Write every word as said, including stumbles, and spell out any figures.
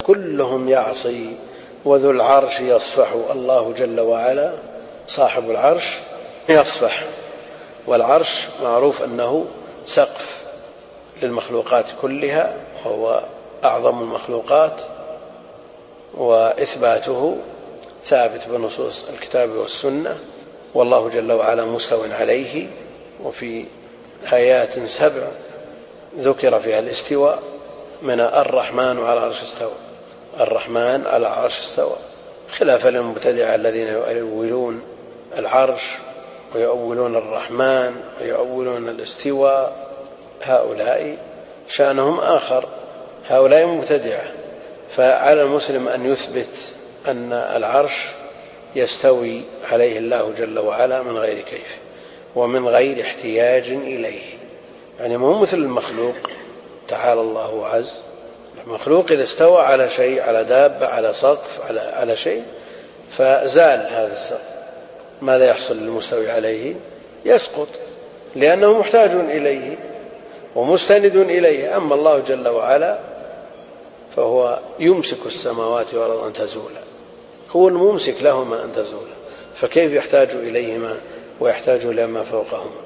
كلهم يعصي وذو العرش يصفح. الله جل وعلا صاحب العرش يصفح، والعرش معروف أنه سقف للمخلوقات كلها وهو أعظم المخلوقات، وإثباته ثابت بنصوص الكتاب والسنة، والله جل وعلا مستو عليه. وفي آيات سبع ذكر فيها الاستواء، من الرحمن على العرش استوى، الرحمن على العرش استوى، خلافا للمبتدعة الذين يؤولون العرش ويؤولون الرحمن ويؤولون الاستواء، هؤلاء شأنهم آخر، هؤلاء مبتدعة. فعلى المسلم أن يثبت أن العرش يستوي عليه الله جل وعلا من غير كيف ومن غير احتياج إليه، يعني مو مثل المخلوق، تعالى الله عز. المخلوق إذا استوى على شيء، على دابة، على سقف، على, على شيء، فزال هذا السقف، ماذا يحصل للمستوي عليه؟ يسقط، لأنه محتاج إليه ومستند إليه. أما الله جل وعلا فهو يمسك السماوات والأرض أن تزولا، هو الممسك لهما أن تزولا، فكيف يحتاج إليهما ويحتاج إلى ما فوقهما؟